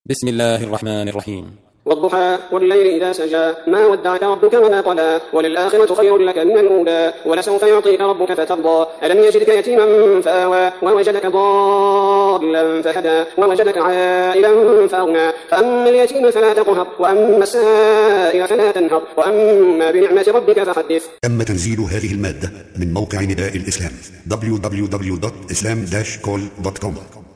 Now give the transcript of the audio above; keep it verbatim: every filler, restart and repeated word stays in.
بسم الله الرحمن الرحيم. والضحى والليل إذا سجى ما ودعك ربك وما قلى وللآخرة خير لك من الأولى ولسوف يعطيك ربك فترضى ألم يجدك يتيما فآوى ووجدك ضالا فهدى ووجدك عائلا فأغنى فأما اليتيم فلا تقهر وأما السائل فلا تنهر وأما بنعمة ربك فحدث. تم تنزيل هذه المادة من موقع نداء الإسلام دبليو دبليو دبليو دوت إسلام داش كول دوت كوم.